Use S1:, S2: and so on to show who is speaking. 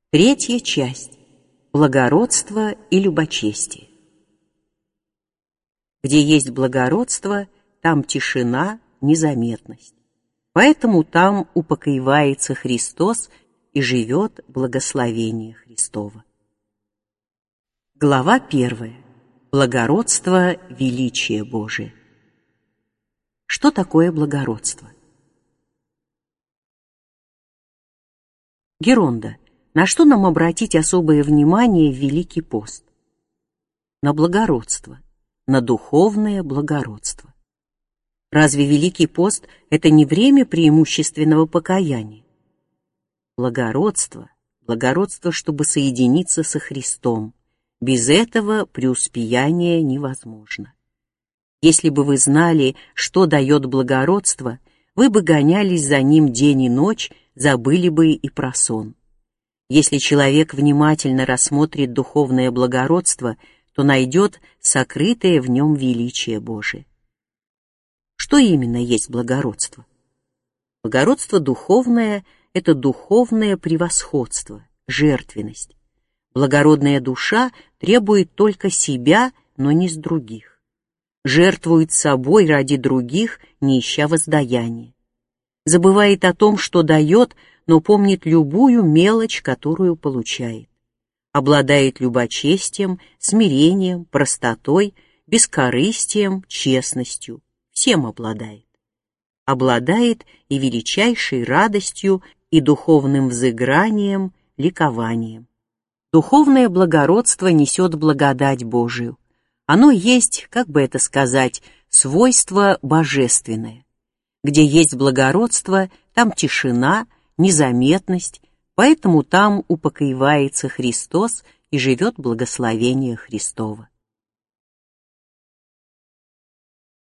S1: Третья часть. Благородство и любочестие. Где есть благородство, там тишина, незаметность. Поэтому там упокоивается Христос и живет благословение Христово. Глава 1. Благородство, величие Божие. Что такое благородство? Геронда, на что нам обратить особое внимание в Великий пост? На благородство, на духовное благородство. Разве Великий пост – это не время преимущественного покаяния? Благородство, чтобы соединиться со Христом. Без этого преуспеяние невозможно. Если бы вы знали, что дает благородство, вы бы гонялись за ним день и ночь, забыли бы и про сон. Если человек внимательно рассмотрит духовное благородство, то найдет сокрытое в нем величие Божие. Что именно есть благородство? Благородство духовное – это духовное превосходство, жертвенность. Благородная душа требует только себя, но не с других. Жертвует собой ради других, не ища воздаяния. Забывает о том, что дает, но помнит любую мелочь, которую получает. Обладает любочестием, смирением, простотой, бескорыстием, честностью. Всем обладает. Обладает и величайшей радостью, и духовным взыгранием, ликованием. Духовное благородство несет благодать Божию. Оно есть, как бы это сказать, свойство божественное. Где есть благородство, там тишина, незаметность, поэтому там упокоивается Христос и живет благословение Христово.